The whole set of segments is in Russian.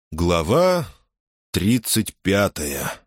Глава 35.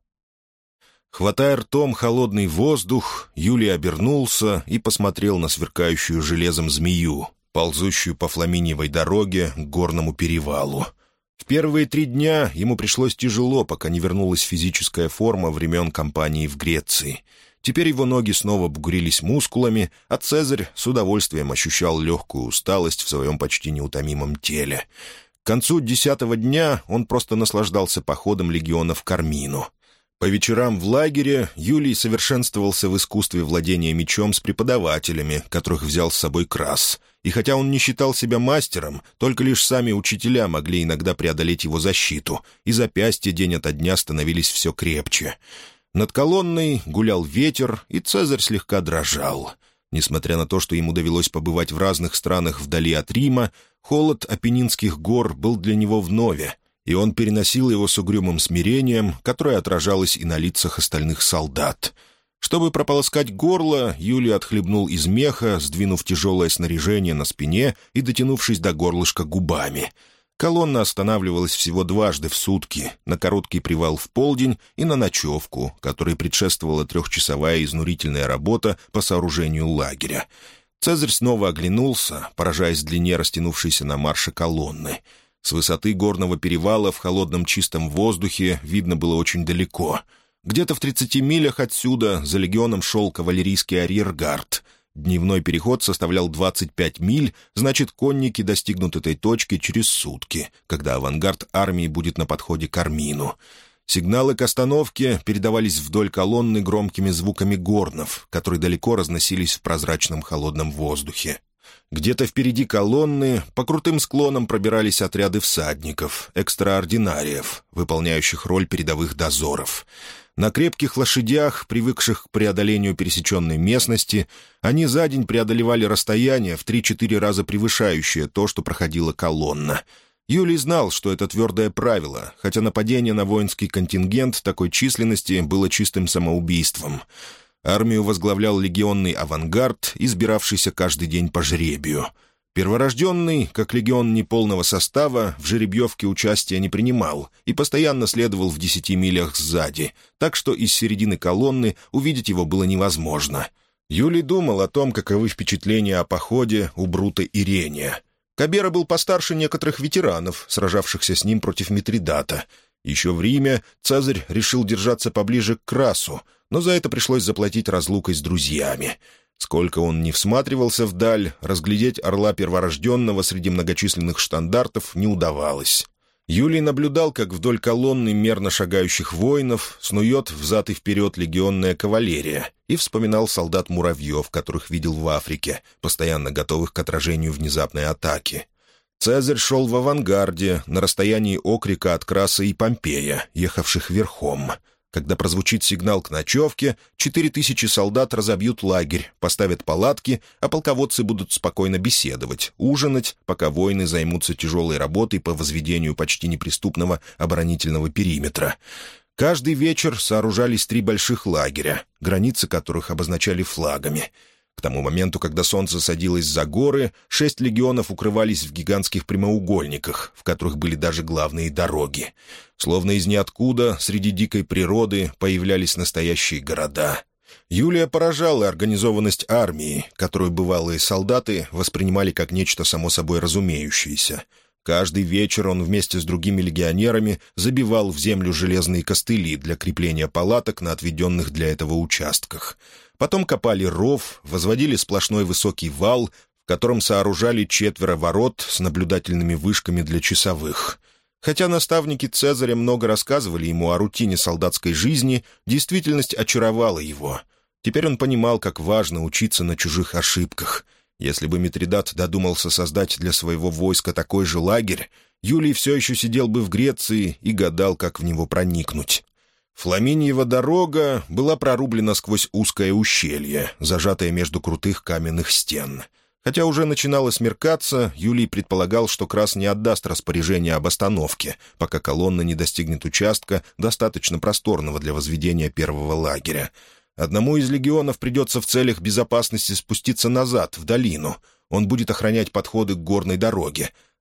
Хватая ртом холодный воздух, Юлий обернулся и посмотрел на сверкающую железом змею, ползущую по Фламиниевой дороге к горному перевалу. В первые 3 дня ему пришлось тяжело, пока не вернулась физическая форма времен кампании в Греции. Теперь его ноги снова бугрились мускулами, а Цезарь с удовольствием ощущал легкую усталость в своем почти неутомимом теле. К концу 10-го дня он просто наслаждался походом легионов к Армину. По вечерам в лагере Юлий совершенствовался в искусстве владения мечом с преподавателями, которых взял с собой Крас. И хотя он не считал себя мастером, только лишь сами учителя могли иногда преодолеть его защиту, и запястья день ото дня становились все крепче. Над колонной гулял ветер, и Цезарь слегка дрожал. Несмотря на то, что ему довелось побывать в разных странах вдали от Рима, холод Апеннинских гор был для него вновь, и он переносил его с угрюмым смирением, которое отражалось и на лицах остальных солдат. Чтобы прополоскать горло, Юлий отхлебнул из меха, сдвинув тяжелое снаряжение на спине и дотянувшись до горлышка губами. Колонна останавливалась всего 2 раза в сутки, на короткий привал в полдень и на ночевку, которой предшествовала 3-часовая изнурительная работа по сооружению лагеря. Цезарь снова оглянулся, поражаясь длине растянувшейся на марше колонны. С высоты горного перевала в холодном чистом воздухе видно было очень далеко. Где-то в 30 милях отсюда за легионом шел кавалерийский арьергард. Дневной переход составлял 25 миль, значит, конники достигнут этой точки через сутки, когда авангард армии будет на подходе к Армину. Сигналы к остановке передавались вдоль колонны громкими звуками горнов, которые далеко разносились в прозрачном холодном воздухе. Где-то впереди колонны по крутым склонам пробирались отряды всадников, экстраординариев, выполняющих роль передовых дозоров. На крепких лошадях, привыкших к преодолению пересеченной местности, они за день преодолевали расстояние в 3-4 раза превышающее то, что проходила колонна. Юлий знал, что это твердое правило, хотя нападение на воинский контингент такой численности было чистым самоубийством. Армию возглавлял легионный авангард, избиравшийся каждый день по жребию. Перворожденный, как легион неполного состава, в жеребьевке участия не принимал и постоянно следовал в 10 милях сзади, так что из середины колонны увидеть его было невозможно. Юлий думал о том, каковы впечатления о походе у Брута и Рения. Кабера был постарше некоторых ветеранов, сражавшихся с ним против Митридата. Еще в Риме Цезарь решил держаться поближе к Красу, но за это пришлось заплатить разлукой с друзьями. Сколько он ни всматривался вдаль, разглядеть орла перворожденного среди многочисленных штандартов не удавалось. Юлий наблюдал, как вдоль колонны мерно шагающих воинов снует взад и вперед легионная кавалерия, и вспоминал солдат-муравьев, которых видел в Африке, постоянно готовых к отражению внезапной атаки. Цезарь шел в авангарде, на расстоянии окрика от Краса и Помпея, ехавших верхом. Когда прозвучит сигнал к ночевке, 4000 солдат разобьют лагерь, поставят палатки, а полководцы будут спокойно беседовать, ужинать, пока воины займутся тяжелой работой по возведению почти неприступного оборонительного периметра. Каждый вечер сооружались 3 больших лагеря, границы которых обозначали флагами. К тому моменту, когда солнце садилось за горы, 6 легионов укрывались в гигантских прямоугольниках, в которых были даже главные дороги. Словно из ниоткуда среди дикой природы появлялись настоящие города. Юлия поражала организованность армии, которую бывалые солдаты воспринимали как нечто само собой разумеющееся. Каждый вечер он вместе с другими легионерами забивал в землю железные костыли для крепления палаток на отведенных для этого участках. Потом копали ров, возводили сплошной высокий вал, в котором сооружали 4 ворот с наблюдательными вышками для часовых. Хотя наставники Цезаря много рассказывали ему о рутине солдатской жизни, действительность очаровала его. Теперь он понимал, как важно учиться на чужих ошибках. Если бы Митридат додумался создать для своего войска такой же лагерь, Юлий все еще сидел бы в Греции и гадал, как в него проникнуть. Фламиниева дорога была прорублена сквозь узкое ущелье, зажатое между крутых каменных стен. Хотя уже начинало смеркаться, Юлий предполагал, что Крас не отдаст распоряжение об остановке, пока колонна не достигнет участка, достаточно просторного для возведения первого лагеря. Одному из легионов придется в целях безопасности спуститься назад, в долину. Он будет охранять подходы к горной дороге.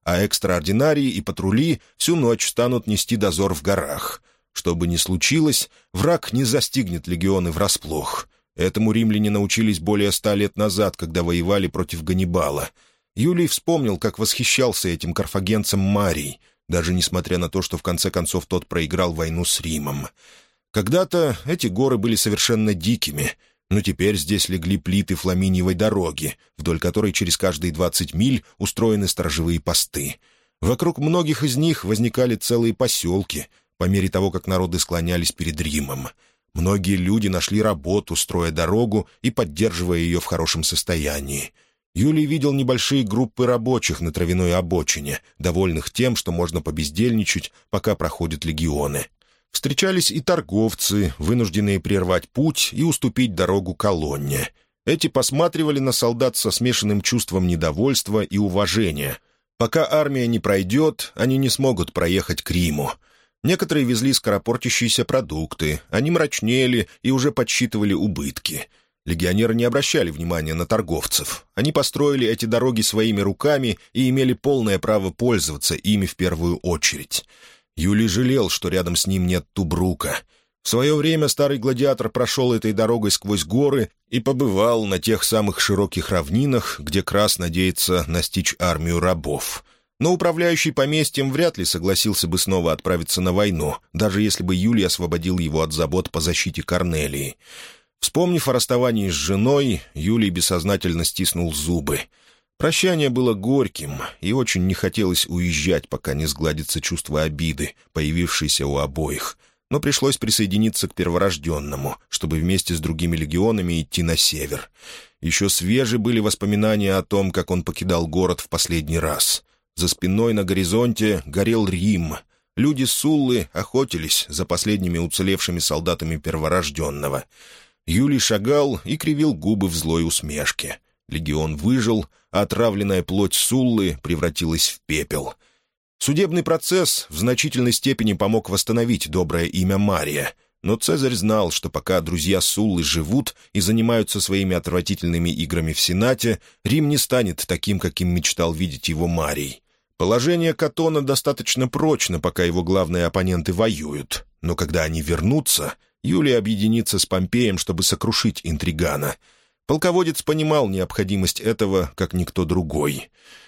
а экстраординарии и патрули всю ночь станут нести дозор в горах. Что бы ни случилось, враг не застигнет легионы врасплох. Этому римляне научились более 100 лет назад, когда воевали против Ганнибала. Юлий вспомнил, как восхищался этим карфагенцем Марий, даже несмотря на то, что в конце концов тот проиграл войну с Римом. Когда-то эти горы были совершенно дикими, но теперь здесь легли плиты Фламиниевой дороги, вдоль которой через каждые 20 миль устроены сторожевые посты. Вокруг многих из них возникали целые поселки, по мере того, как народы склонялись перед Римом. Многие люди нашли работу, строя дорогу и поддерживая ее в хорошем состоянии. Юлий видел небольшие группы рабочих на травяной обочине, довольных тем, что можно побездельничать, пока проходят легионы. Встречались и торговцы, вынужденные прервать путь и уступить дорогу колонне. Эти посматривали на солдат со смешанным чувством недовольства и уважения. Пока армия не пройдет, они не смогут проехать к Риму. Некоторые везли скоропортящиеся продукты, они мрачнели и уже подсчитывали убытки. Легионеры не обращали внимания на торговцев. Они построили эти дороги своими руками и имели полное право пользоваться ими в первую очередь. Юлий жалел, что рядом с ним нет Тубрука. В свое время старый гладиатор прошел этой дорогой сквозь горы и побывал на тех самых широких равнинах, где Крас надеется настичь армию рабов. Но управляющий поместьем вряд ли согласился бы снова отправиться на войну, даже если бы Юлий освободил его от забот по защите Корнелии. Вспомнив о расставании с женой, Юлий бессознательно стиснул зубы. Прощание было горьким, и очень не хотелось уезжать, пока не сгладится чувство обиды, появившееся у обоих. Но пришлось присоединиться к перворожденному, чтобы вместе с другими легионами идти на север. Еще свежи были воспоминания о том, как он покидал город в последний раз. За спиной на горизонте горел Рим. Люди Суллы охотились за последними уцелевшими солдатами перворожденного. Юлий шагал и кривил губы в злой усмешке. Легион выжил, а отравленная плоть Суллы превратилась в пепел. Судебный процесс в значительной степени помог восстановить доброе имя Мария, но Цезарь знал, что пока друзья Суллы живут и занимаются своими отвратительными играми в Сенате, Рим не станет таким, каким мечтал видеть его Марий. Положение Катона достаточно прочно, пока его главные оппоненты воюют, но когда они вернутся, Юлий объединится с Помпеем, чтобы сокрушить интригана. Полководец понимал необходимость этого, как никто другой.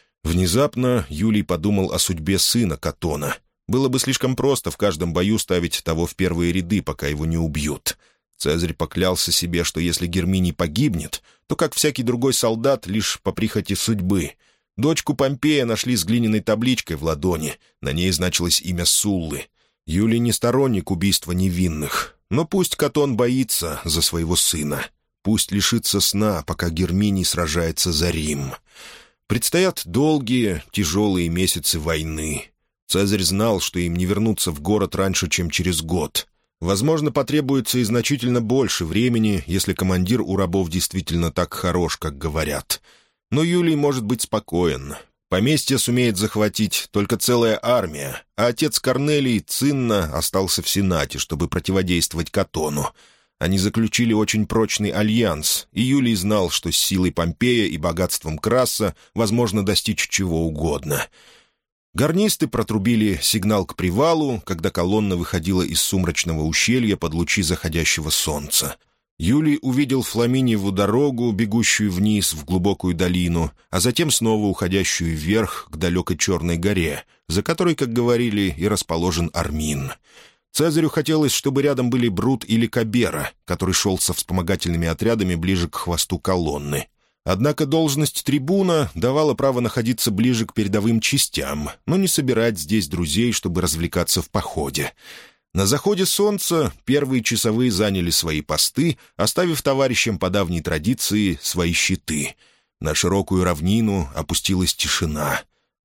Внезапно Юлий подумал о судьбе сына Катона. Было бы слишком просто в каждом бою ставить того в первые ряды, пока его не убьют. Цезарь поклялся себе, что если Герминий погибнет, то, как всякий другой солдат, лишь по прихоти судьбы. Дочку Помпея нашли с глиняной табличкой в ладони, на ней значилось имя Суллы. Юлий не сторонник убийства невинных, но пусть Катон боится за своего сына. Пусть лишится сна, пока Герминий сражается за Рим. Предстоят долгие, тяжелые месяцы войны. Цезарь знал, что им не вернуться в город раньше, чем через год. Возможно, потребуется и значительно больше времени, если командир у рабов действительно так хорош, как говорят. Но Юлий может быть спокоен. Поместье сумеет захватить только целая армия, а отец Корнелий Цинна остался в Сенате, чтобы противодействовать Катону. Они заключили очень прочный альянс, и Юлий знал, что с силой Помпея и богатством Краса возможно достичь чего угодно. Гарнисты протрубили сигнал к привалу, когда колонна выходила из сумрачного ущелья под лучи заходящего солнца. Юлий увидел Фламиниеву дорогу, бегущую вниз в глубокую долину, а затем снова уходящую вверх к далекой Черной горе, за которой, как говорили, и расположен Армин. Цезарю хотелось, чтобы рядом были Брут или Кабера, который шел со вспомогательными отрядами ближе к хвосту колонны. Однако должность трибуна давала право находиться ближе к передовым частям, но не собирать здесь друзей, чтобы развлекаться в походе. На заходе солнца первые часовые заняли свои посты, оставив товарищам по давней традиции свои щиты. На широкую равнину опустилась тишина.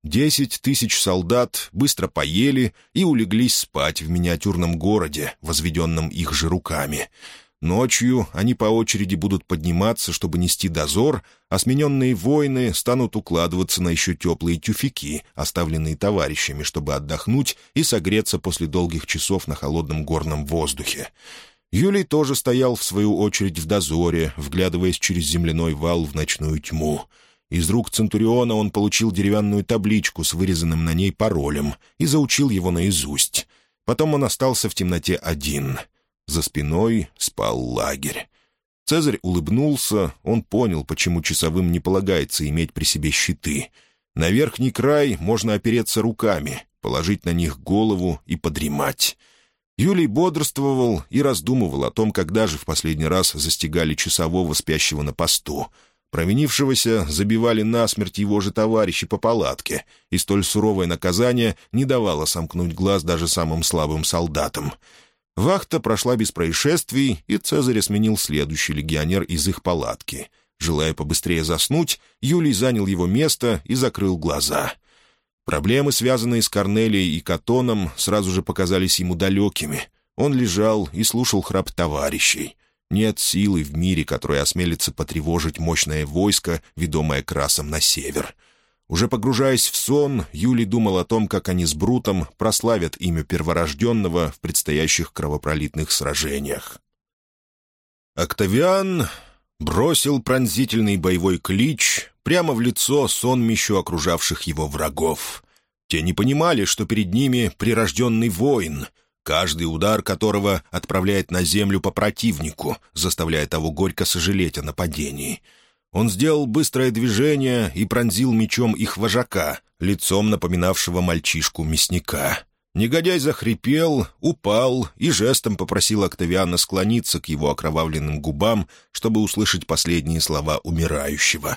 10 тысяч солдат быстро поели и улеглись спать в миниатюрном городе, возведенном их же руками. Ночью они по очереди будут подниматься, чтобы нести дозор, а смененные воины станут укладываться на еще теплые тюфяки, оставленные товарищами, чтобы отдохнуть и согреться после долгих часов на холодном горном воздухе. Юлий тоже стоял, в свою очередь, в дозоре, вглядываясь через земляной вал в ночную тьму. Из рук Центуриона он получил деревянную табличку с вырезанным на ней паролем и заучил его наизусть. Потом он остался в темноте один. За спиной спал лагерь. Цезарь улыбнулся, он понял, почему часовым не полагается иметь при себе щиты. На верхний край можно опереться руками, положить на них голову и подремать. Юлий бодрствовал и раздумывал о том, когда же в последний раз застигали часового, спящего на посту. Провинившегося забивали насмерть его же товарищи по палатке, и столь суровое наказание не давало сомкнуть глаз даже самым слабым солдатам. Вахта прошла без происшествий, и Цезаря сменил следующий легионер из их палатки. Желая побыстрее заснуть, Юлий занял его место и закрыл глаза. Проблемы, связанные с Корнелией и Катоном, сразу же показались ему далекими. Он лежал и слушал храп товарищей. Нет силы в мире, которая осмелится потревожить мощное войско, ведомое Красом на север. Уже погружаясь в сон, Юлий думал о том, как они с Брутом прославят имя перворожденного в предстоящих кровопролитных сражениях. Октавиан бросил пронзительный боевой клич прямо в лицо сонмищу окружавших его врагов. Те не понимали, что перед ними прирожденный воин, каждый удар которого отправляет на землю по противнику, заставляя того горько сожалеть о нападении. Он сделал быстрое движение и пронзил мечом их вожака, лицом напоминавшего мальчишку-мясника. Негодяй захрипел, упал и жестом попросил Октавиана склониться к его окровавленным губам, чтобы услышать последние слова умирающего.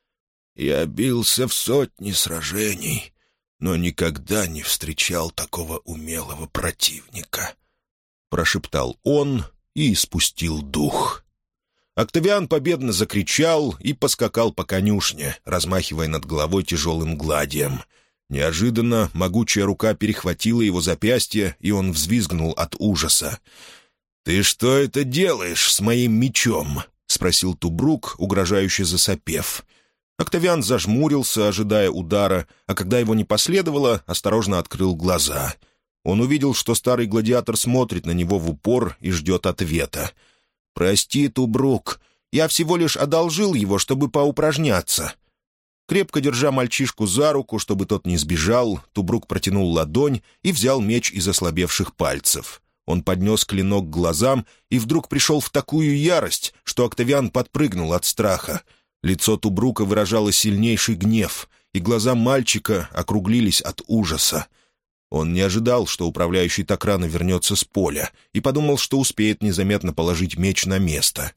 «Я бился в сотни сражений, но никогда не встречал такого умелого противника», — прошептал он и испустил дух. Октавиан победно закричал и поскакал по конюшне, размахивая над головой тяжелым гладием. Неожиданно могучая рука перехватила его запястье, и он взвизгнул от ужаса. «Ты что это делаешь с моим мечом?» — спросил Тубрук, угрожающе засопев. Октавиан зажмурился, ожидая удара, а когда его не последовало, осторожно открыл глаза. Он увидел, что старый гладиатор смотрит на него в упор и ждет ответа. «Прости, Тубрук, я всего лишь одолжил его, чтобы поупражняться». Крепко держа мальчишку за руку, чтобы тот не сбежал, Тубрук протянул ладонь и взял меч из ослабевших пальцев. Он поднес клинок к глазам и вдруг пришел в такую ярость, что Октавиан подпрыгнул от страха. Лицо Тубрука выражало сильнейший гнев, и глаза мальчика округлились от ужаса. Он не ожидал, что управляющий так рано вернется с поля, и подумал, что успеет незаметно положить меч на место.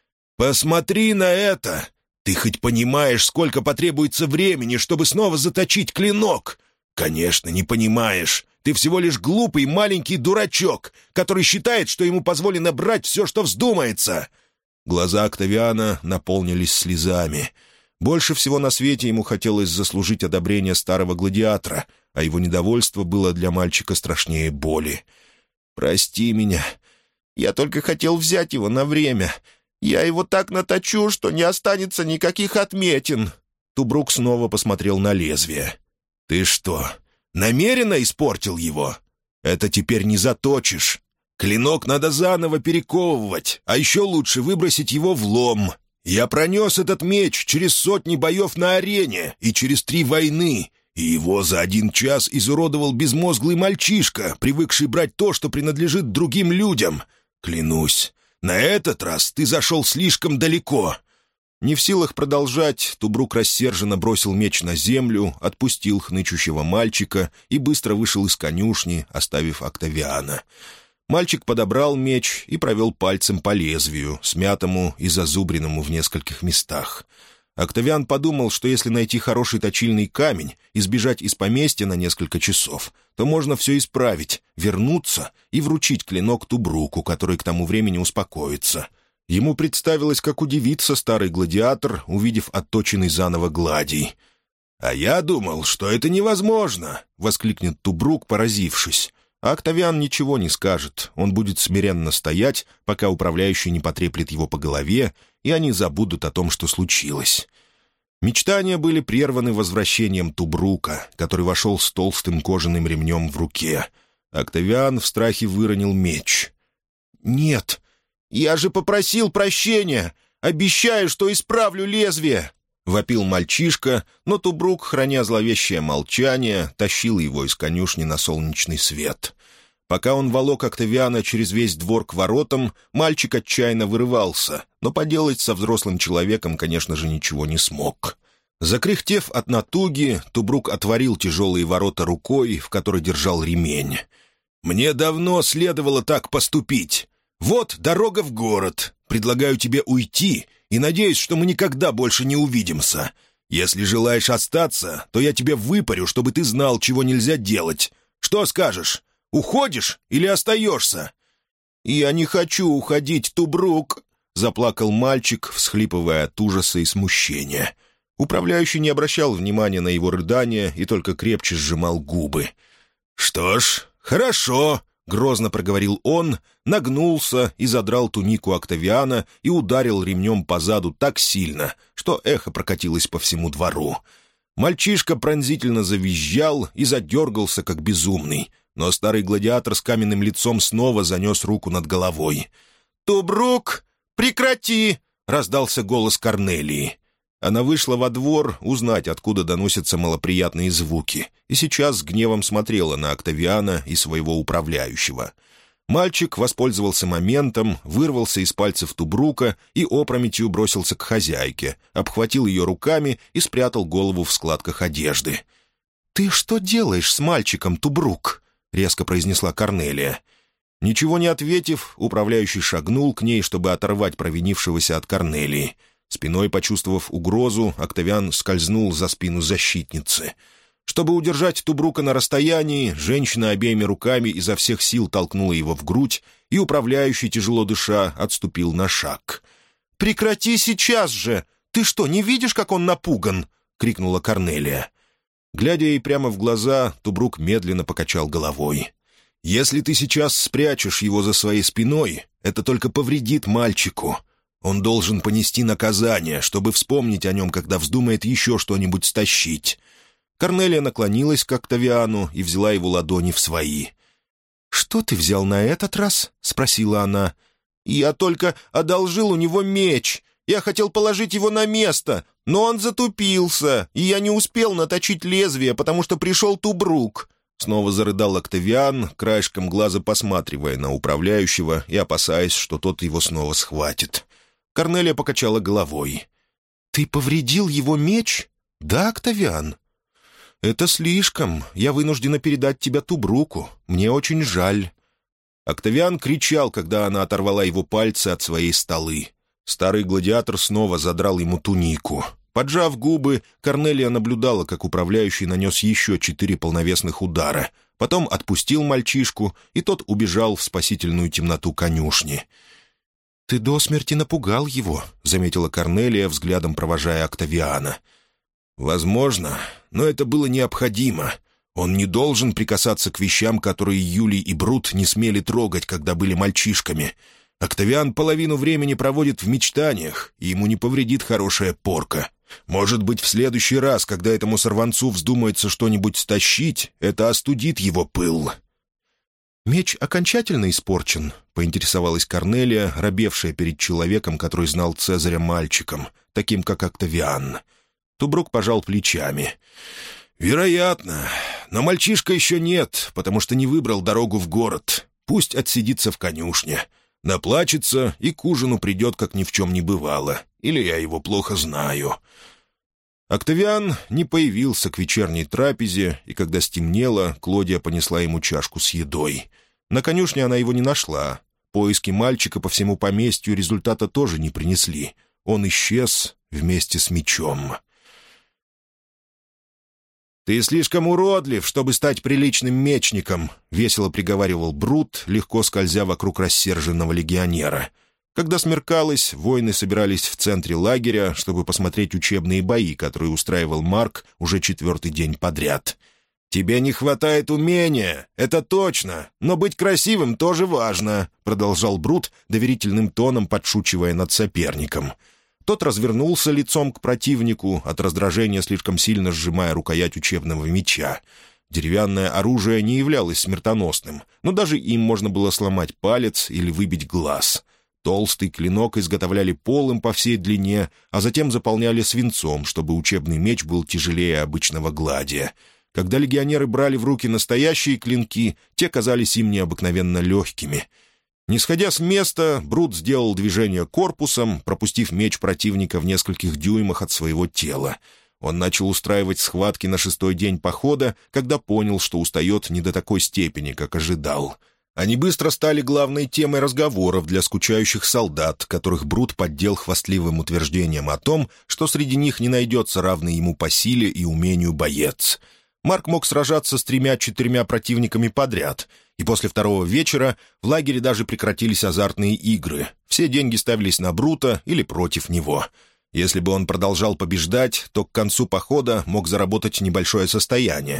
«Посмотри на это! Ты хоть понимаешь, сколько потребуется времени, чтобы снова заточить клинок? Конечно, не понимаешь. Ты всего лишь глупый маленький дурачок, который считает, что ему позволено брать все, что вздумается». Глаза Октавиана наполнились слезами. Больше всего на свете ему хотелось заслужить одобрение старого гладиатора, а его недовольство было для мальчика страшнее боли. «Прости меня. Я только хотел взять его на время. Я его так наточу, что не останется никаких отметин». Тубрук снова посмотрел на лезвие. «Ты что, намеренно испортил его? Это теперь не заточишь. Клинок надо заново перековывать, а еще лучше выбросить его в лом. Я пронес этот меч через сотни боев на арене и через 3 войны, и его за 1 час изуродовал безмозглый мальчишка, привыкший брать то, что принадлежит другим людям. Клянусь, на этот раз ты зашел слишком далеко». Не в силах продолжать, Тубрук рассерженно бросил меч на землю, отпустил хнычущего мальчика и быстро вышел из конюшни, оставив Октавиана. Мальчик подобрал меч и провел пальцем по лезвию, смятому и зазубренному в нескольких местах. Октавиан подумал, что если найти хороший точильный камень и сбежать из поместья на несколько часов, то можно все исправить, вернуться и вручить клинок Тубруку, который к тому времени успокоится. Ему представилось, как удивится старый гладиатор, увидев отточенный заново гладий. «А я думал, что это невозможно!» — воскликнет Тубрук, поразившись. А Октавиан ничего не скажет, он будет смиренно стоять, пока управляющий не потреплет его по голове, и они забудут о том, что случилось. Мечтания были прерваны возвращением Тубрука, который вошел с толстым кожаным ремнем в руке. Октавиан в страхе выронил меч. «Нет, я же попросил прощения! Обещаю, что исправлю лезвие!» Вопил мальчишка, но Тубрук, храня зловещее молчание, тащил его из конюшни на солнечный свет. Пока он волок Октавиана через весь двор к воротам, мальчик отчаянно вырывался, но поделать со взрослым человеком, конечно же, ничего не смог. Закряхтев от натуги, Тубрук отворил тяжелые ворота рукой, в которой держал ремень. «Мне давно следовало так поступить. Вот дорога в город. Предлагаю тебе уйти и надеюсь, что мы никогда больше не увидимся. Если желаешь остаться, то я тебе выпарю, чтобы ты знал, чего нельзя делать. Что скажешь? Уходишь или остаешься?» «Я не хочу уходить, Тубрук», — заплакал мальчик, всхлипывая от ужаса и смущения. Управляющий не обращал внимания на его рыдания и только крепче сжимал губы. «Что ж, хорошо», — грозно проговорил он, нагнулся и задрал тунику Октавиана и ударил ремнем по заду так сильно, что эхо прокатилось по всему двору. Мальчишка пронзительно завизжал и задергался, как безумный, но старый гладиатор с каменным лицом снова занес руку над головой. «Тубрук, прекрати!» — раздался голос Корнелии. Она вышла во двор узнать, откуда доносятся малоприятные звуки, и сейчас с гневом смотрела на Октавиана и своего управляющего. Мальчик воспользовался моментом, вырвался из пальцев Тубрука и опрометью бросился к хозяйке, обхватил ее руками и спрятал голову в складках одежды. «Ты что делаешь с мальчиком, Тубрук?» — резко произнесла Корнелия. Ничего не ответив, управляющий шагнул к ней, чтобы оторвать провинившегося от Корнелии. Спиной почувствовав угрозу, Октавиан скользнул за спину защитницы. Чтобы удержать Тубрука на расстоянии, женщина обеими руками изо всех сил толкнула его в грудь, и управляющий, тяжело дыша, отступил на шаг. «Прекрати сейчас же! Ты что, не видишь, как он напуган?» — крикнула Корнелия. Глядя ей прямо в глаза, Тубрук медленно покачал головой. «Если ты сейчас спрячешь его за своей спиной, это только повредит мальчику. Он должен понести наказание, чтобы вспомнить о нем, когда вздумает еще что-нибудь стащить». Корнелия наклонилась к Октавиану и взяла его ладони в свои. «Что ты взял на этот раз?» — спросила она. «Я только одолжил у него меч. Я хотел положить его на место, но он затупился, и я не успел наточить лезвие, потому что пришел Тубрук». Снова зарыдал Октавиан, краешком глаза посматривая на управляющего и опасаясь, что тот его снова схватит. Корнелия покачала головой. «Ты повредил его меч? Да, Октавиан?» «Это слишком. Я вынуждена передать тебя Тубруку. Мне очень жаль». Октавиан кричал, когда она оторвала его пальцы от своей столы. Старый гладиатор снова задрал ему тунику. Поджав губы, Корнелия наблюдала, как управляющий нанес еще 4 полновесных удара. Потом отпустил мальчишку, и тот убежал в спасительную темноту конюшни. «Ты до смерти напугал его», — заметила Корнелия, взглядом провожая Октавиана. «Возможно, но это было необходимо. Он не должен прикасаться к вещам, которые Юлий и Брут не смели трогать, когда были мальчишками. Октавиан половину времени проводит в мечтаниях, и ему не повредит хорошая порка. Может быть, в следующий раз, когда этому сорванцу вздумается что-нибудь стащить, это остудит его пыл». «Меч окончательно испорчен?» — поинтересовалась Корнелия, робевшая перед человеком, который знал Цезаря мальчиком, таким как Октавиан. Тубрук пожал плечами. «Вероятно, но мальчишка еще нет, потому что не выбрал дорогу в город. Пусть отсидится в конюшне. Наплачется и к ужину придет, как ни в чем не бывало. Или я его плохо знаю». Октавиан не появился к вечерней трапезе, и когда стемнело, Клодия понесла ему чашку с едой. На конюшне она его не нашла. Поиски мальчика по всему поместью результата тоже не принесли. Он исчез вместе с мечом. «Ты слишком уродлив, чтобы стать приличным мечником», — весело приговаривал Брут, легко скользя вокруг рассерженного легионера. Когда смеркалось, воины собирались в центре лагеря, чтобы посмотреть учебные бои, которые устраивал Марк уже 4-й день подряд. «Тебе не хватает умения, это точно, но быть красивым тоже важно», — продолжал Брут, доверительным тоном подшучивая над соперником. Тот развернулся лицом к противнику, от раздражения слишком сильно сжимая рукоять учебного меча. Деревянное оружие не являлось смертоносным, но даже им можно было сломать палец или выбить глаз. Толстый клинок изготовляли полым по всей длине, а затем заполняли свинцом, чтобы учебный меч был тяжелее обычного гладия. Когда легионеры брали в руки настоящие клинки, те казались им необыкновенно легкими. Не сходя с места, Брут сделал движение корпусом, пропустив меч противника в нескольких дюймах от своего тела. Он начал устраивать схватки на 6-й день похода, когда понял, что устает не до такой степени, как ожидал. Они быстро стали главной темой разговоров для скучающих солдат, которых Брут поддел хвастливым утверждением о том, что среди них не найдется равный ему по силе и умению боец. Марк мог сражаться с 3-4 противниками подряд, и после второго вечера в лагере даже прекратились азартные игры. Все деньги ставились на Брута или против него. Если бы он продолжал побеждать, то к концу похода мог заработать небольшое состояние.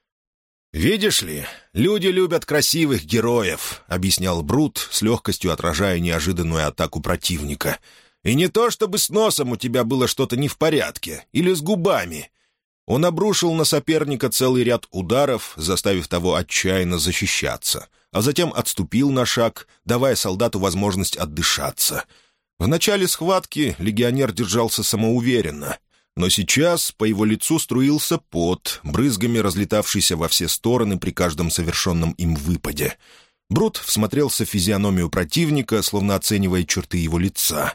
«Видишь ли, люди любят красивых героев», — объяснял Брут, с легкостью отражая неожиданную атаку противника. «И не то, чтобы с носом у тебя было что-то не в порядке, или с губами». Он обрушил на соперника целый ряд ударов, заставив того отчаянно защищаться, а затем отступил на шаг, давая солдату возможность отдышаться. В начале схватки легионер держался самоуверенно, но сейчас по его лицу струился пот, брызгами разлетавшийся во все стороны при каждом совершенном им выпаде. Брут всмотрелся в физиономию противника, словно оценивая черты его лица.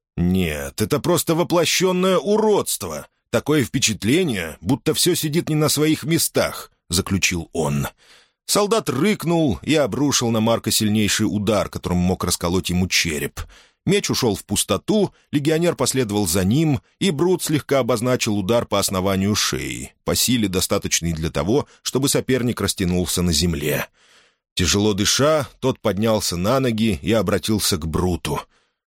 «Нет, это просто воплощенное уродство. Такое впечатление, будто все сидит не на своих местах», — заключил он. Солдат рыкнул и обрушил на Марка сильнейший удар, которым мог расколоть ему череп. Меч ушел в пустоту, легионер последовал за ним, и Брут слегка обозначил удар по основанию шеи, по силе достаточной для того, чтобы соперник растянулся на земле. Тяжело дыша, тот поднялся на ноги и обратился к Бруту.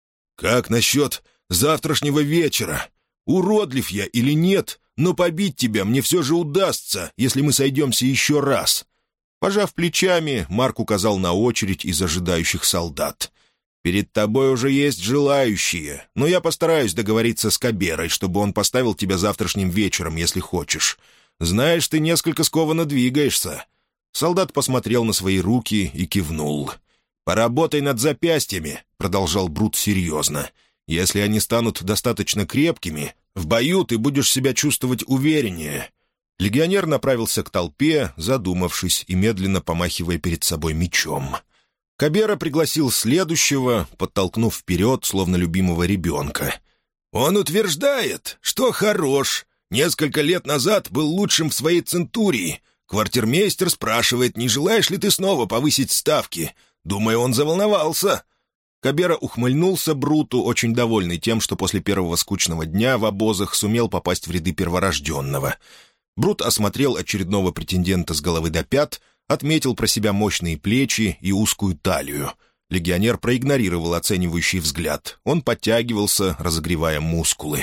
«Как насчет завтрашнего вечера? Уродлив я или нет, но побить тебя мне все же удастся, если мы сойдемся еще раз». Пожав плечами, Марк указал на очередь из ожидающих солдат. «Перед тобой уже есть желающие, но я постараюсь договориться с Каберой, чтобы он поставил тебя завтрашним вечером, если хочешь. Знаешь, ты несколько скованно двигаешься». Солдат посмотрел на свои руки и кивнул. «Поработай над запястьями», — продолжал Брут серьезно. «Если они станут достаточно крепкими, в бою ты будешь себя чувствовать увереннее». Легионер направился к толпе, задумавшись и медленно помахивая перед собой мечом. Кабера пригласил следующего, подтолкнув вперед, словно любимого ребенка. «Он утверждает, что хорош. Несколько лет назад был лучшим в своей центурии. Квартирмейстер спрашивает, не желаешь ли ты снова повысить ставки. Думаю, он заволновался». Кабера ухмыльнулся Бруту, очень довольный тем, что после первого скучного дня в обозах сумел попасть в ряды перворожденного. Брут осмотрел очередного претендента с головы до пят, отметил про себя мощные плечи и узкую талию. Легионер проигнорировал оценивающий взгляд. Он подтягивался, разогревая мускулы.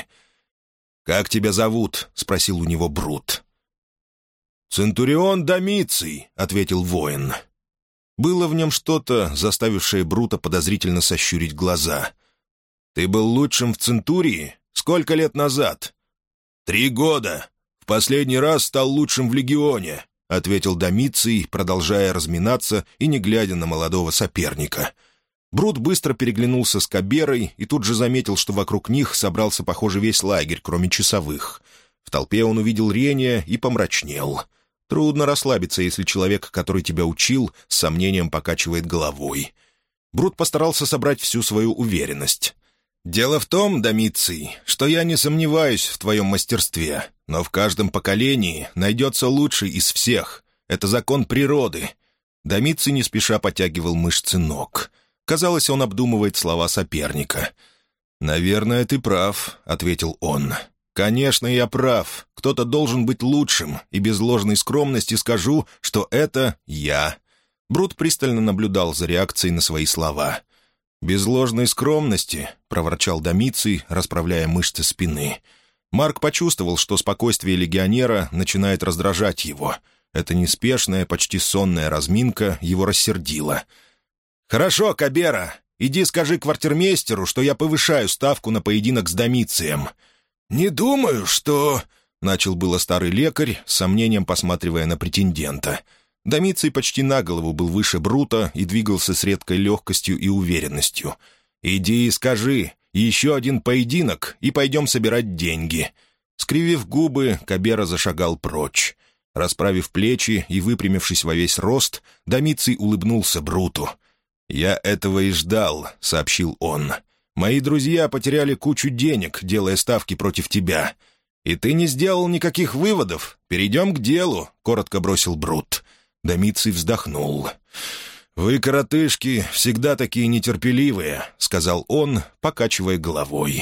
«Как тебя зовут?» — спросил у него Брут. «Центурион Домиций», — ответил воин. Было в нем что-то, заставившее Брута подозрительно сощурить глаза. «Ты был лучшим в Центурии? Сколько лет назад?» 3 года. В последний раз стал лучшим в легионе», — ответил Домиций, продолжая разминаться и не глядя на молодого соперника. Брут быстро переглянулся с Каберой и тут же заметил, что вокруг них собрался, похоже, весь лагерь, кроме часовых. В толпе он увидел Рения и помрачнел. Трудно расслабиться, если человек, который тебя учил, с сомнением покачивает головой. Брут постарался собрать всю свою уверенность. «Дело в том, Домиций, что я не сомневаюсь в твоем мастерстве, но в каждом поколении найдется лучший из всех. Это закон природы». Домиций не спеша потягивал мышцы ног. Казалось, он обдумывает слова соперника. «Наверное, ты прав», — ответил он. «Конечно, я прав. Кто-то должен быть лучшим, и без ложной скромности скажу, что это я». Брут пристально наблюдал за реакцией на свои слова. «Без ложной скромности», — проворчал Домиций, расправляя мышцы спины. Марк почувствовал, что спокойствие легионера начинает раздражать его. Эта неспешная, почти сонная разминка его рассердила. «Хорошо, Кабера, иди скажи квартирмейстеру, что я повышаю ставку на поединок с Домицием». «Не думаю, что...» — начал было старый лекарь, с сомнением посматривая на претендента. Домиций почти на голову был выше Брута и двигался с редкой легкостью и уверенностью. «Иди и скажи, еще один поединок, и пойдем собирать деньги». Скривив губы, Кабера зашагал прочь. Расправив плечи и выпрямившись во весь рост, Домиций улыбнулся Бруту. «Я этого и ждал», — сообщил он. «Мои друзья потеряли кучу денег, делая ставки против тебя. И ты не сделал никаких выводов. Перейдем к делу», — коротко бросил Брут. Домиций вздохнул. «Вы, коротышки, всегда такие нетерпеливые», — сказал он, покачивая головой.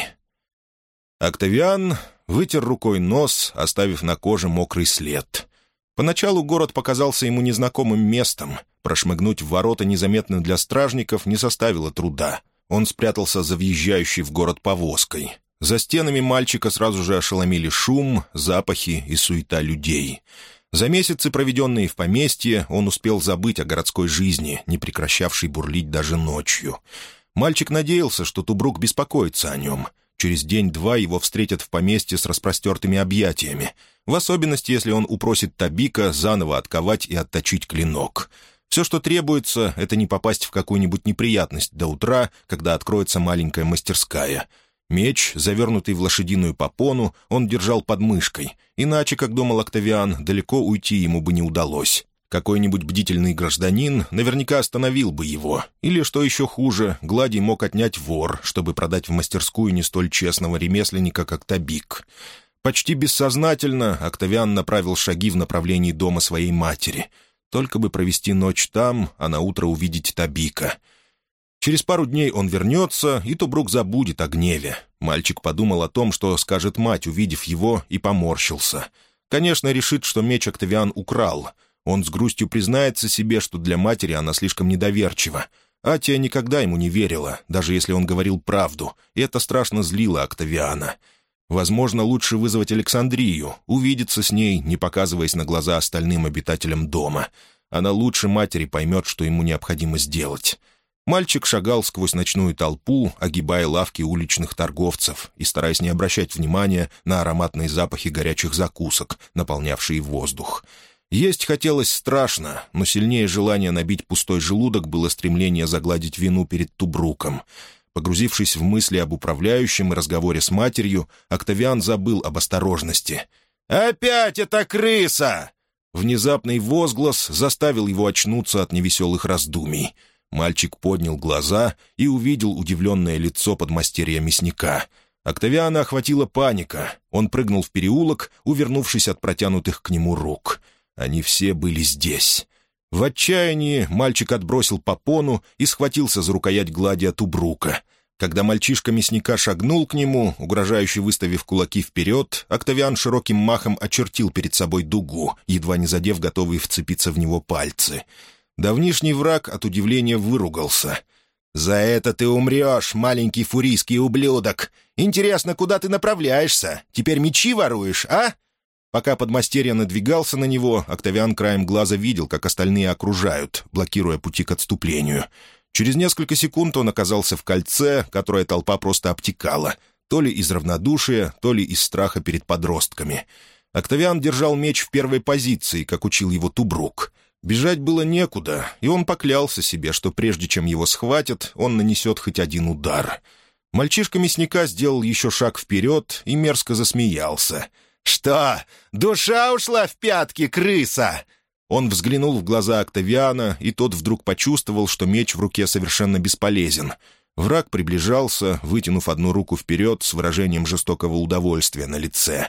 Октавиан вытер рукой нос, оставив на коже мокрый след. Поначалу город показался ему незнакомым местом. Прошмыгнуть в ворота незаметно для стражников не составило труда. Он спрятался за въезжающей в город повозкой. За стенами мальчика сразу же ошеломили шум, запахи и суета людей. За месяцы, проведенные в поместье, он успел забыть о городской жизни, не прекращавшей бурлить даже ночью. Мальчик надеялся, что Тубрук беспокоится о нем. Через день-два его встретят в поместье с распростертыми объятиями, в особенности, если он упросит Табика заново отковать и отточить клинок. Все, что требуется, это не попасть в какую-нибудь неприятность до утра, когда откроется маленькая мастерская. Меч, завернутый в лошадиную попону, он держал под мышкой, иначе, как думал Октавиан, далеко уйти ему бы не удалось. Какой-нибудь бдительный гражданин наверняка остановил бы его. Или, что еще хуже, Гладий мог отнять вор, чтобы продать в мастерскую не столь честного ремесленника, как Табик. Почти бессознательно Октавиан направил шаги в направлении дома своей матери. Только бы провести ночь там, а наутро увидеть Табика. Через пару дней он вернется, и Тубрук забудет о гневе. Мальчик подумал о том, что скажет мать, увидев его, и поморщился. Конечно, решит, что меч Октавиан украл. Он с грустью признается себе, что для матери она слишком недоверчива. Атия никогда ему не верила, даже если он говорил правду, и это страшно злило Октавиана. Возможно, лучше вызвать Александрию, увидеться с ней, не показываясь на глаза остальным обитателям дома. Она лучше матери поймет, что ему необходимо сделать. Мальчик шагал сквозь ночную толпу, огибая лавки уличных торговцев и стараясь не обращать внимания на ароматные запахи горячих закусок, наполнявшие воздух. Есть хотелось страшно, но сильнее желания набить пустой желудок было стремление загладить вину перед Тубруком. Погрузившись в мысли об управляющем и разговоре с матерью, Октавиан забыл об осторожности. «Опять эта крыса!» Внезапный возглас заставил его очнуться от невеселых раздумий. Мальчик поднял глаза и увидел удивленное лицо подмастерья мясника. Октавиана охватила паника. Он прыгнул в переулок, увернувшись от протянутых к нему рук. Они все были здесь. В отчаянии мальчик отбросил попону и схватился за рукоять Гладия Тубрука. Когда мальчишка мясника шагнул к нему, угрожающе выставив кулаки вперед, Октавиан широким махом очертил перед собой дугу, едва не задев готовые вцепиться в него пальцы. Давнишний враг от удивления выругался. «За это ты умрешь, маленький фурийский ублюдок! Интересно, куда ты направляешься? Теперь мечи воруешь, а?» Пока подмастерье надвигался на него, Октавиан краем глаза видел, как остальные окружают, блокируя пути к отступлению. Через несколько секунд он оказался в кольце, которое толпа просто обтекала, то ли из равнодушия, то ли из страха перед подростками. Октавиан держал меч в первой позиции, как учил его Тубрук. Бежать было некуда, и он поклялся себе, что прежде чем его схватят, он нанесет хоть один удар. Мальчишка мясника сделал еще шаг вперед и мерзко засмеялся. «Что, душа ушла в пятки, крыса?» Он взглянул в глаза Октавиана, и тот вдруг почувствовал, что меч в руке совершенно бесполезен. Враг приближался, вытянув одну руку вперед с выражением жестокого удовольствия на лице.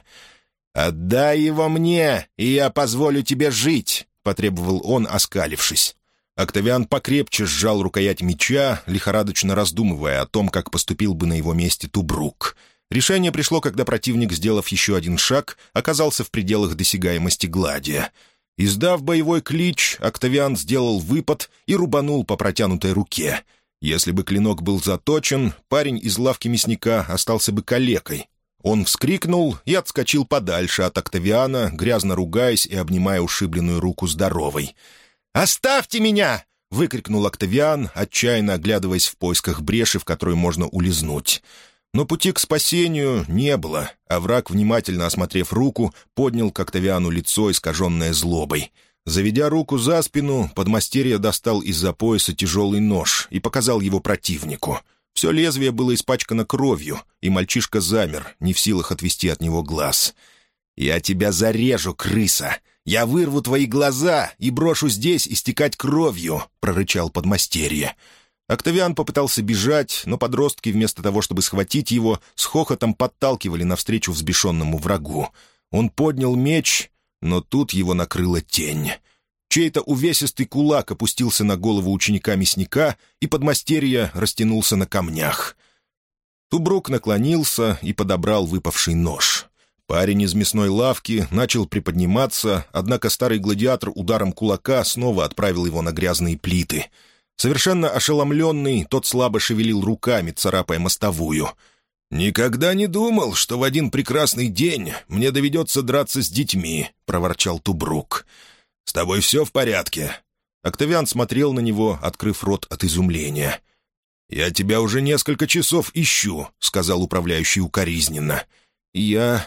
«Отдай его мне, и я позволю тебе жить», — потребовал он, оскалившись. Октавиан покрепче сжал рукоять меча, лихорадочно раздумывая о том, как поступил бы на его месте Тубрук. Решение пришло, когда противник, сделав еще один шаг, оказался в пределах досягаемости Гладия. Издав боевой клич, Октавиан сделал выпад и рубанул по протянутой руке. Если бы клинок был заточен, парень из лавки мясника остался бы калекой. Он вскрикнул и отскочил подальше от Октавиана, грязно ругаясь и обнимая ушибленную руку здоровой. «Оставьте меня!» — выкрикнул Октавиан, отчаянно оглядываясь в поисках бреши, в которую можно улизнуть. Но пути к спасению не было, а враг, внимательно осмотрев руку, поднял к Октавиану лицо, искаженное злобой. Заведя руку за спину, подмастерье достал из-за пояса тяжелый нож и показал его противнику. Все лезвие было испачкано кровью, и мальчишка замер, не в силах отвести от него глаз. «Я тебя зарежу, крыса! Я вырву твои глаза и брошу здесь истекать кровью!» — прорычал подмастерье. Октавиан попытался бежать, но подростки, вместо того, чтобы схватить его, с хохотом подталкивали навстречу взбешенному врагу. Он поднял меч, но тут его накрыла тень. Чей-то увесистый кулак опустился на голову ученика мясника, и подмастерье растянулся на камнях. Тубрук наклонился и подобрал выпавший нож. Парень из мясной лавки начал приподниматься, однако старый гладиатор ударом кулака снова отправил его на грязные плиты. Совершенно ошеломленный, тот слабо шевелил руками, царапая мостовую. «Никогда не думал, что в один прекрасный день мне доведется драться с детьми», — проворчал Тубрук. «С тобой все в порядке?» Октавиан смотрел на него, открыв рот от изумления. «Я тебя уже несколько часов ищу», — сказал управляющий укоризненно. «Я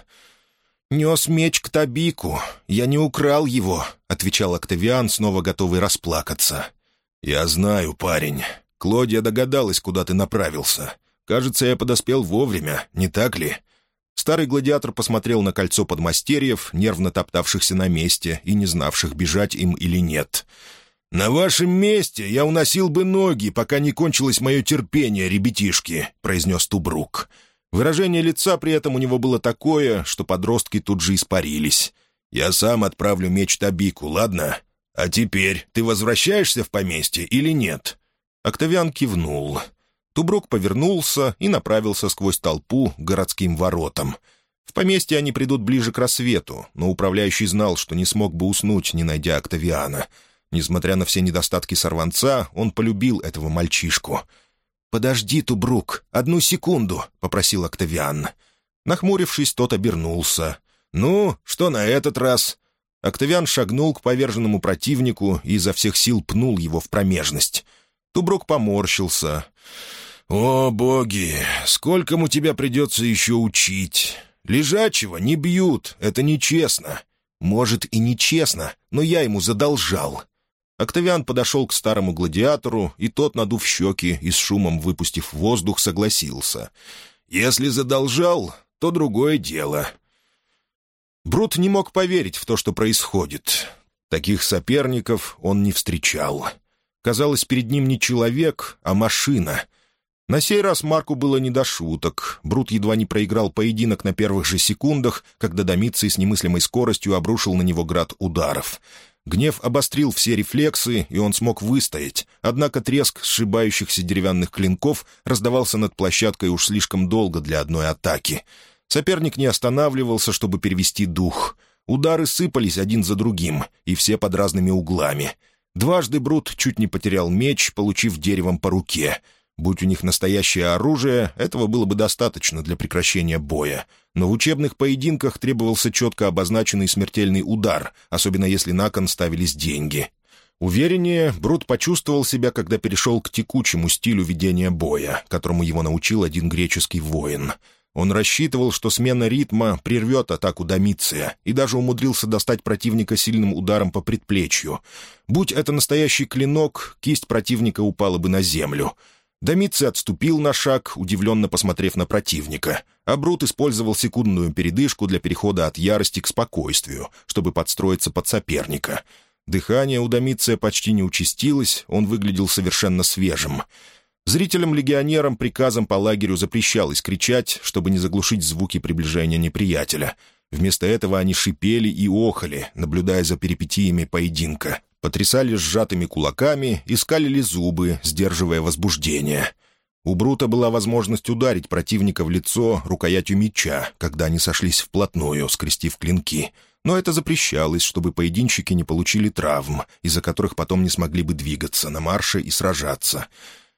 нес меч к Табику. Я не украл его», — отвечал Октавиан, снова готовый расплакаться. «Я знаю, парень. Клодия догадалась, куда ты направился. Кажется, я подоспел вовремя, не так ли?» Старый гладиатор посмотрел на кольцо подмастерьев, нервно топтавшихся на месте и не знавших, бежать им или нет. «На вашем месте я уносил бы ноги, пока не кончилось мое терпение, ребятишки», — произнес Тубрук. Выражение лица при этом у него было такое, что подростки тут же испарились. «Я сам отправлю меч Табику, ладно? А теперь ты возвращаешься в поместье или нет?» Октавиан кивнул. Тубрук повернулся и направился сквозь толпу к городским воротам. В поместье они придут ближе к рассвету, но управляющий знал, что не смог бы уснуть, не найдя Октавиана. Несмотря на все недостатки сорванца, он полюбил этого мальчишку. «Подожди, Тубрук, 1 секунду», — попросил Октавиан. Нахмурившись, тот обернулся. «Ну, что на этот раз?» Октавиан шагнул к поверженному противнику и изо всех сил пнул его в промежность. Тубрук поморщился. «О, боги, сколькому тебя придется еще учить? Лежачего не бьют, это нечестно». «Может, и нечестно, но я ему задолжал». Октавиан подошел к старому гладиатору, и тот, надув щеки и с шумом выпустив воздух, согласился. «Если задолжал, то другое дело». Брут не мог поверить в то, что происходит. Таких соперников он не встречал. Казалось, перед ним не человек, а машина. На сей раз Марку было не до шуток. Брут едва не проиграл поединок на первых же секундах, когда Домиций с немыслимой скоростью обрушил на него град ударов. Гнев обострил все рефлексы, и он смог выстоять, однако треск сшибающихся деревянных клинков раздавался над площадкой уж слишком долго для одной атаки. Соперник не останавливался, чтобы перевести дух. Удары сыпались один за другим, и все под разными углами. Дважды Брут чуть не потерял меч, получив деревом по руке. Будь у них настоящее оружие, этого было бы достаточно для прекращения боя. Но в учебных поединках требовался четко обозначенный смертельный удар, особенно если на кон ставились деньги. Увереннее Брут почувствовал себя, когда перешел к текучему стилю ведения боя, которому его научил один греческий воин. Он рассчитывал, что смена ритма прервет атаку Домиция, и даже умудрился достать противника сильным ударом по предплечью. Будь это настоящий клинок, кисть противника упала бы на землю. Домиций отступил на шаг, удивленно посмотрев на противника, а Брут использовал секундную передышку для перехода от ярости к спокойствию, чтобы подстроиться под соперника. Дыхание у Домиция почти не участилось, он выглядел совершенно свежим. Зрителям-легионерам приказом по лагерю запрещалось кричать, чтобы не заглушить звуки приближения неприятеля. Вместо этого они шипели и охали, наблюдая за перипетиями поединка. Потрясали сжатыми кулаками и скалили зубы, сдерживая возбуждение. У Брута была возможность ударить противника в лицо рукоятью меча, когда они сошлись вплотную, скрестив клинки. Но это запрещалось, чтобы поединщики не получили травм, из-за которых потом не смогли бы двигаться на марше и сражаться.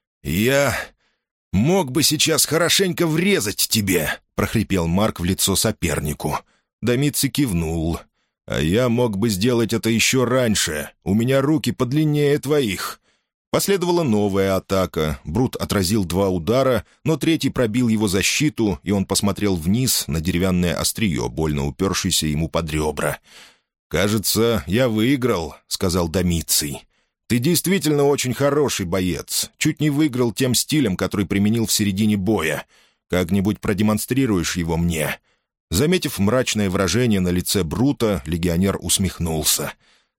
«Я мог бы сейчас хорошенько врезать тебе», — прохрипел Марк в лицо сопернику. Домиций кивнул. «А я мог бы сделать это еще раньше. У меня руки подлиннее твоих». Последовала новая атака. Брут отразил 2 удара, но третий пробил его защиту, и он посмотрел вниз на деревянное острие, больно упершееся ему под ребра. «Кажется, я выиграл», — сказал Домиций. Ты действительно очень хороший боец. Чуть не выиграл тем стилем, который применил в середине боя. Как-нибудь продемонстрируешь его мне?» Заметив мрачное выражение на лице Брута, легионер усмехнулся.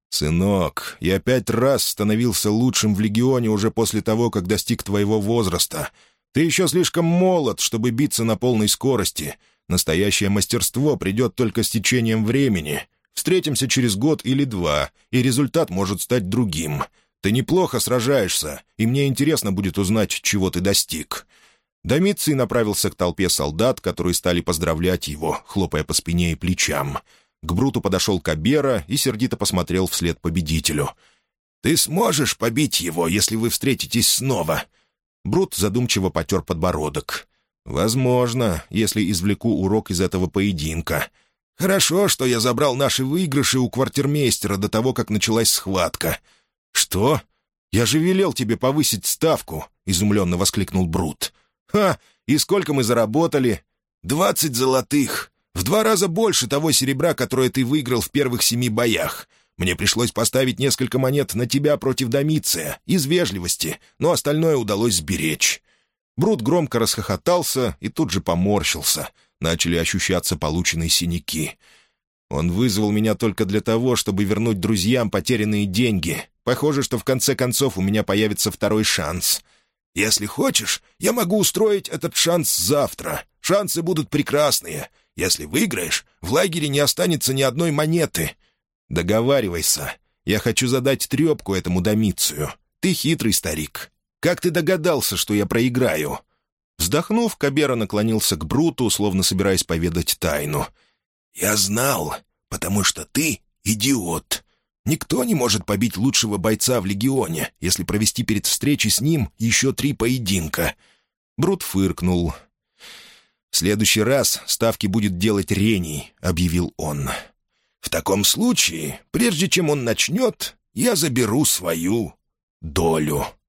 «Сынок, я 5 раз становился лучшим в легионе уже после того, как достиг твоего возраста. Ты еще слишком молод, чтобы биться на полной скорости. Настоящее мастерство придет только с течением времени. Встретимся через год или 2, и результат может стать другим. Ты неплохо сражаешься, и мне интересно будет узнать, чего ты достиг». Домиций направился к толпе солдат, которые стали поздравлять его, хлопая по спине и плечам. К Бруту подошел Кабера и сердито посмотрел вслед победителю. «Ты сможешь побить его, если вы встретитесь снова?» Брут задумчиво потер подбородок. «Возможно, если извлеку урок из этого поединка. Хорошо, что я забрал наши выигрыши у квартирмейстера до того, как началась схватка». «Что? Я же велел тебе повысить ставку!» — изумленно воскликнул Брут. «Ха! И сколько мы заработали?» 20 золотых. В 2 раза больше того серебра, которое ты выиграл в первых 7 боях. Мне пришлось поставить несколько монет на тебя против Домиция, из вежливости, но остальное удалось сберечь». Брут громко расхохотался и тут же поморщился. Начали ощущаться полученные синяки. «Он вызвал меня только для того, чтобы вернуть друзьям потерянные деньги. Похоже, что в конце концов у меня появится второй шанс. Если хочешь, я могу устроить этот шанс завтра. Шансы будут прекрасные. Если выиграешь, в лагере не останется ни одной монеты». «Договаривайся. Я хочу задать трепку этому Домицию. Ты хитрый старик. Как ты догадался, что я проиграю?» Вздохнув, Кабера наклонился к Бруту, словно собираясь поведать тайну. «Я знал, потому что ты идиот. Никто не может побить лучшего бойца в легионе, если провести перед встречей с ним еще 3 поединка». Брут фыркнул. «В следующий раз ставки будет делать Рений», — объявил он. «В таком случае, прежде чем он начнет, я заберу свою долю».